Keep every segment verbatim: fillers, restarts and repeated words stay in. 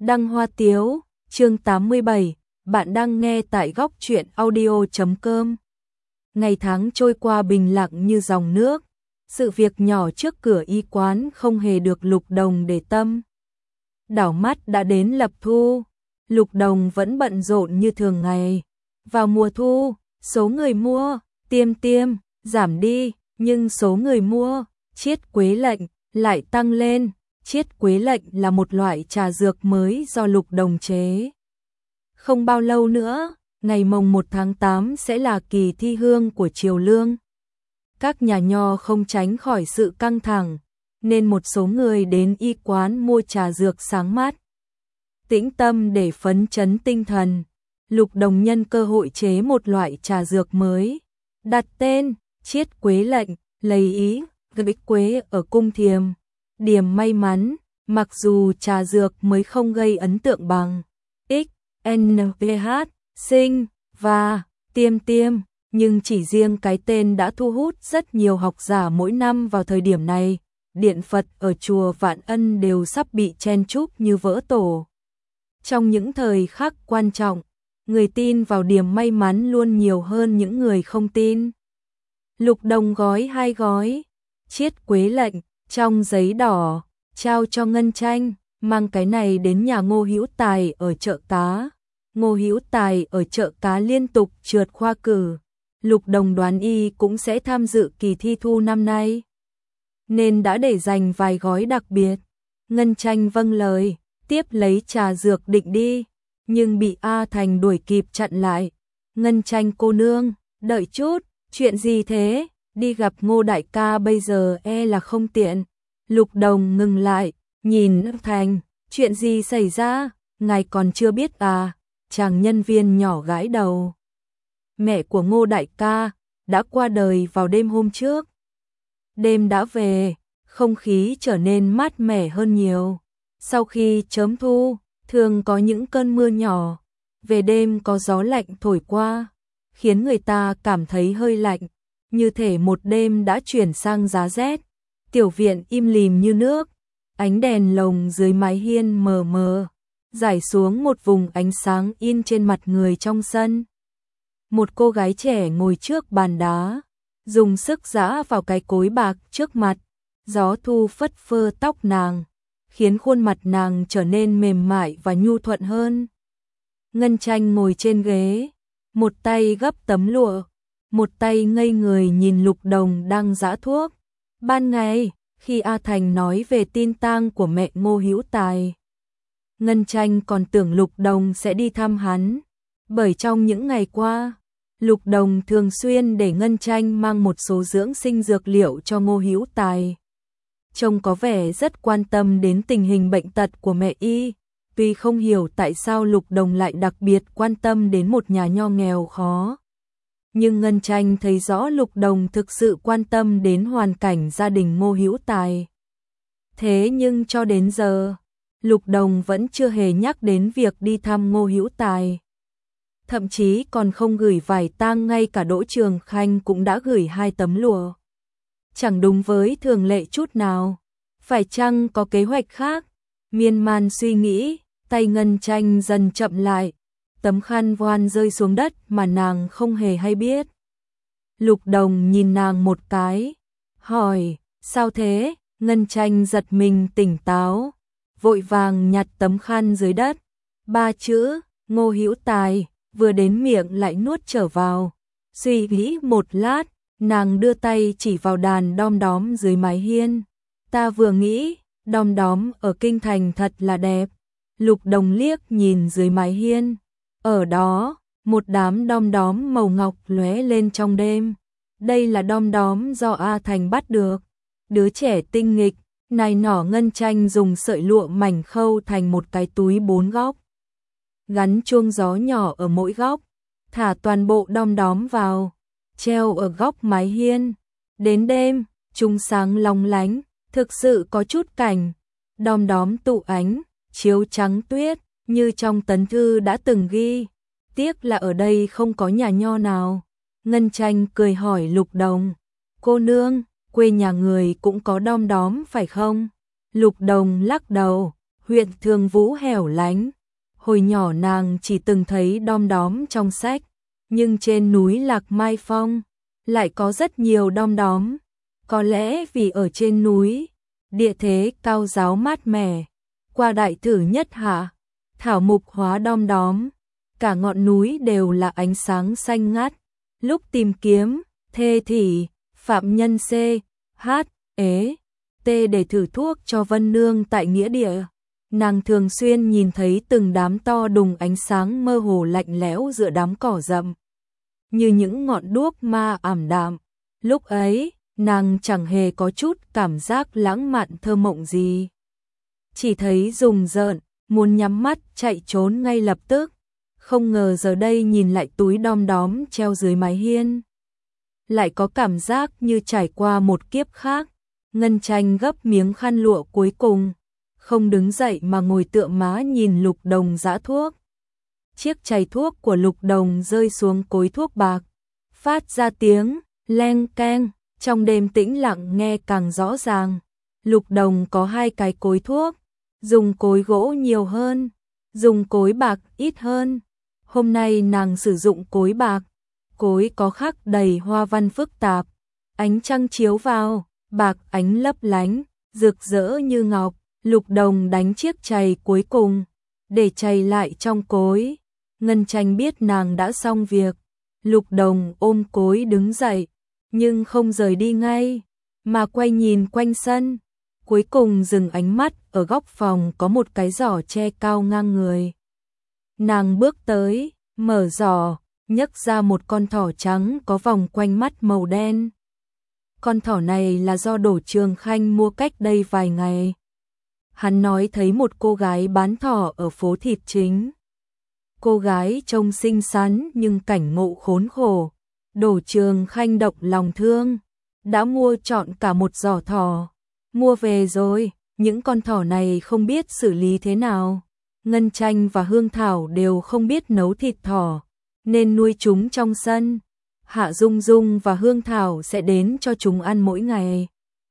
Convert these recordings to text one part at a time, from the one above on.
Đăng Hoa Tiếu, chương tám mươi bảy, bạn đang nghe tại góc truyện audio chấm com. Ngày tháng trôi qua bình lặng như dòng nước, sự việc nhỏ trước cửa y quán không hề được Lục Đồng để tâm. Đảo mắt đã đến lập thu, Lục Đồng vẫn bận rộn như thường ngày. Vào mùa thu, số người mua, tiêm tiêm, giảm đi, nhưng số người mua, chiết quế lệnh, lại tăng lên. Chiết quế lệnh là một loại trà dược mới do Lục Đồng chế. Không bao lâu nữa, ngày mồng một tháng tám sẽ là kỳ thi hương của Triều Lương. Các nhà nho không tránh khỏi sự căng thẳng, nên một số người đến y quán mua trà dược sáng mát, tĩnh tâm để phấn chấn tinh thần. Lục Đồng nhân cơ hội chế một loại trà dược mới, đặt tên Chiết quế lệnh, lấy ý gửi quế ở cung thiềm, điểm may mắn. Mặc dù trà dược mới không gây ấn tượng bằng X, N, V, H, sinh và tiêm tiêm, nhưng chỉ riêng cái tên đã thu hút rất nhiều học giả mỗi năm vào thời điểm này. Điện Phật ở chùa Vạn Ân đều sắp bị chen chúc như vỡ tổ. Trong những thời khắc quan trọng, người tin vào điểm may mắn luôn nhiều hơn những người không tin. Lục Đồng gói hai gói chiết quế lệnh trong giấy đỏ, trao cho Ngân Tranh, mang cái này đến nhà Ngô Hữu Tài ở chợ cá. Ngô Hữu Tài ở chợ cá liên tục trượt khoa cử, Lục Đồng đoán y cũng sẽ tham dự kỳ thi thu năm nay, nên đã để dành vài gói đặc biệt. Ngân Tranh vâng lời, tiếp lấy trà dược định đi, nhưng bị A Thành đuổi kịp chặn lại. Ngân Tranh cô nương, đợi chút, chuyện gì thế? Đi gặp Ngô đại ca bây giờ e là không tiện. Lục Đồng ngừng lại, nhìn Thành, chuyện gì xảy ra, ngài còn chưa biết à? Chàng nhân viên nhỏ gãi đầu. Mẹ của Ngô đại ca đã qua đời vào đêm hôm trước. Đêm đã về, không khí trở nên mát mẻ hơn nhiều. Sau khi chớm thu, thường có những cơn mưa nhỏ, về đêm có gió lạnh thổi qua, khiến người ta cảm thấy hơi lạnh, như thể một đêm đã chuyển sang giá rét. Tiểu viện im lìm như nước, ánh đèn lồng dưới mái hiên mờ mờ, rải xuống một vùng ánh sáng in trên mặt người trong sân. Một cô gái trẻ ngồi trước bàn đá, dùng sức giã vào cái cối bạc trước mặt, gió thu phất phơ tóc nàng, khiến khuôn mặt nàng trở nên mềm mại và nhu thuận hơn. Ngân Tranh ngồi trên ghế, một tay gấp tấm lụa, một tay ngây người nhìn Lục Đồng đang giã thuốc. Ban ngày, khi A Thành nói về tin tang của mẹ Ngô Hữu Tài, Ngân Tranh còn tưởng Lục Đồng sẽ đi thăm hắn, bởi trong những ngày qua, Lục Đồng thường xuyên để Ngân Tranh mang một số dưỡng sinh dược liệu cho Ngô Hữu Tài. Trông có vẻ rất quan tâm đến tình hình bệnh tật của mẹ y, tuy không hiểu tại sao Lục Đồng lại đặc biệt quan tâm đến một nhà nho nghèo khó. Nhưng Ngân Tranh thấy rõ Lục Đồng thực sự quan tâm đến hoàn cảnh gia đình Ngô Hữu Tài. Thế nhưng cho đến giờ, Lục Đồng vẫn chưa hề nhắc đến việc đi thăm Ngô Hữu Tài. Thậm chí còn không gửi vải tang, ngay cả Đỗ Trường Khanh cũng đã gửi hai tấm lụa. Chẳng đúng với thường lệ chút nào. Phải chăng có kế hoạch khác? Miên man suy nghĩ, tay Ngân Tranh dần chậm lại. Tấm khăn voan rơi xuống đất mà nàng không hề hay biết. Lục Đồng nhìn nàng một cái, hỏi, sao thế? Ngân Tranh giật mình tỉnh táo, vội vàng nhặt tấm khăn dưới đất. Ba chữ, Ngô Hữu Tài, vừa đến miệng lại nuốt trở vào. Suy nghĩ một lát, nàng đưa tay chỉ vào đàn đom đóm dưới mái hiên. Ta vừa nghĩ, đom đóm ở kinh thành thật là đẹp. Lục Đồng liếc nhìn dưới mái hiên. Ở đó, một đám đom đóm màu ngọc lóe lên trong đêm. Đây là đom đóm do A Thành bắt được. Đứa trẻ tinh nghịch, nài nỏ. Ngân Tranh dùng sợi lụa mảnh khâu thành một cái túi bốn góc, gắn chuông gió nhỏ ở mỗi góc, thả toàn bộ đom đóm vào, treo ở góc mái hiên. Đến đêm, chúng sáng long lánh, thực sự có chút cảnh đom đóm tụ ánh, chiếu trắng tuyết, như trong tấn thư đã từng ghi. Tiếc là ở đây không có nhà nho nào. Ngân Tranh cười hỏi Lục Đồng, cô nương, quê nhà người cũng có đom đóm phải không? Lục Đồng lắc đầu, Huyện Thường Vũ hẻo lánh, hồi nhỏ nàng chỉ từng thấy đom đóm trong sách, nhưng trên núi Lạc Mai Phong lại có rất nhiều đom đóm, có lẽ vì ở trên núi, địa thế cao ráo mát mẻ, qua đại thử nhất hạ, thảo mục hóa đom đóm, cả ngọn núi đều là ánh sáng xanh ngắt. Lúc tìm kiếm, thê thì, phạm nhân C, H, ế, T để thử thuốc cho Vân Nương tại nghĩa địa, nàng thường xuyên nhìn thấy từng đám to đùng ánh sáng mơ hồ lạnh lẽo giữa đám cỏ rậm, như những ngọn đuốc ma ảm đạm. Lúc ấy, nàng chẳng hề có chút cảm giác lãng mạn thơ mộng gì. Chỉ thấy rùng rợn, muốn nhắm mắt chạy trốn ngay lập tức. Không ngờ giờ đây nhìn lại túi đom đóm treo dưới mái hiên, lại có cảm giác như trải qua một kiếp khác. Ngân Tranh gấp miếng khăn lụa cuối cùng, không đứng dậy mà ngồi tựa má nhìn Lục Đồng giã thuốc. Chiếc chày thuốc của Lục Đồng rơi xuống cối thuốc bạc, phát ra tiếng leng keng, trong đêm tĩnh lặng nghe càng rõ ràng. Lục Đồng có hai cái cối thuốc, dùng cối gỗ nhiều hơn, dùng cối bạc ít hơn. Hôm nay nàng sử dụng cối bạc, cối có khắc đầy hoa văn phức tạp, ánh trăng chiếu vào, bạc ánh lấp lánh, rực rỡ như ngọc. Lục Đồng đánh chiếc chày cuối cùng, để chày lại trong cối. Ngân Tranh biết nàng đã xong việc, Lục Đồng ôm cối đứng dậy, nhưng không rời đi ngay, mà quay nhìn quanh sân. Cuối cùng dừng ánh mắt ở góc phòng có một cái giỏ tre cao ngang người. Nàng bước tới, mở giỏ, nhấc ra một con thỏ trắng có vòng quanh mắt màu đen. Con thỏ này là do Đỗ Trường Khanh mua cách đây vài ngày. Hắn nói thấy một cô gái bán thỏ ở phố thịt chính. Cô gái trông xinh xắn nhưng cảnh ngộ khốn khổ. Đỗ Trường Khanh động lòng thương, đã mua trọn cả một giỏ thỏ. Mua về rồi, những con thỏ này không biết xử lý thế nào. Ngân Tranh và Hương Thảo đều không biết nấu thịt thỏ, nên nuôi chúng trong sân. Hạ Dung Dung và Hương Thảo sẽ đến cho chúng ăn mỗi ngày.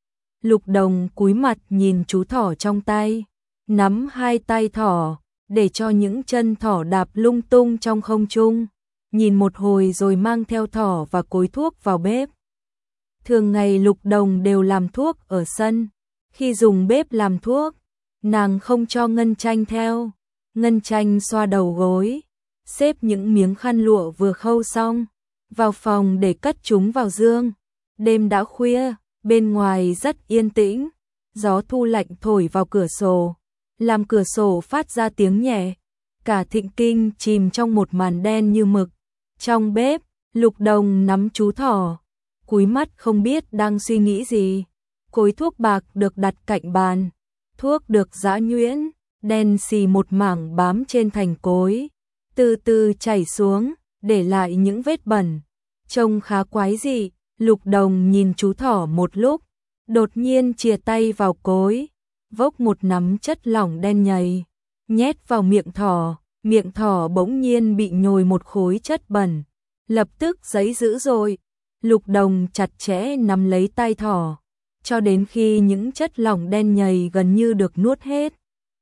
Lục Đồng cúi mặt nhìn chú thỏ trong tay, nắm hai tay thỏ, để cho những chân thỏ đạp lung tung trong không trung. Nhìn một hồi rồi mang theo thỏ và cối thuốc vào bếp. Thường ngày Lục Đồng đều làm thuốc ở sân. Khi dùng bếp làm thuốc, nàng không cho Ngân Tranh theo. Ngân Tranh xoa đầu gối, xếp những miếng khăn lụa vừa khâu xong, vào phòng để cất chúng vào dương. Đêm đã khuya, bên ngoài rất yên tĩnh, gió thu lạnh thổi vào cửa sổ, làm cửa sổ phát ra tiếng nhẹ. Cả Thịnh Kinh chìm trong một màn đen như mực. Trong bếp, Lục Đồng nắm chú thỏ, cúi mắt không biết đang suy nghĩ gì. Cối thuốc bạc được đặt cạnh bàn, thuốc được giã nhuyễn, đen xì một mảng bám trên thành cối, từ từ chảy xuống, để lại những vết bẩn. Trông khá quái dị. Lục Đồng nhìn chú thỏ một lúc, đột nhiên chìa tay vào cối, vốc một nắm chất lỏng đen nhầy, nhét vào miệng thỏ. Miệng thỏ bỗng nhiên bị nhồi một khối chất bẩn, lập tức giãy dữ dội. Lục Đồng chặt chẽ nắm lấy tay thỏ, cho đến khi những chất lỏng đen nhầy gần như được nuốt hết.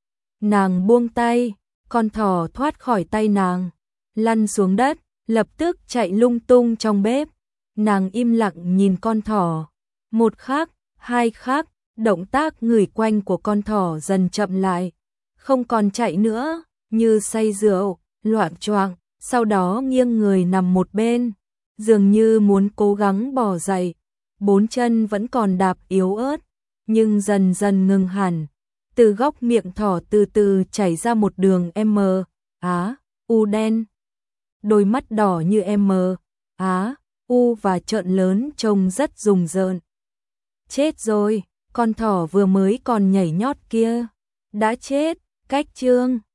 Nàng buông tay, con thỏ thoát khỏi tay nàng, lăn xuống đất, lập tức chạy lung tung trong bếp. Nàng im lặng nhìn con thỏ. Một khắc, hai khắc, động tác ngửi quanh của con thỏ dần chậm lại, không còn chạy nữa, như say rượu, loạng choạng, sau đó nghiêng người nằm một bên, dường như muốn cố gắng bò dậy. Bốn chân vẫn còn đạp yếu ớt, nhưng dần dần ngừng hẳn. Từ góc miệng thỏ từ từ chảy ra một đường M, Á, U đen. Đôi mắt đỏ như M, Á, U và trợn lớn trông rất rùng rợn. Chết rồi, con thỏ vừa mới còn nhảy nhót kia, đã chết. Cách chương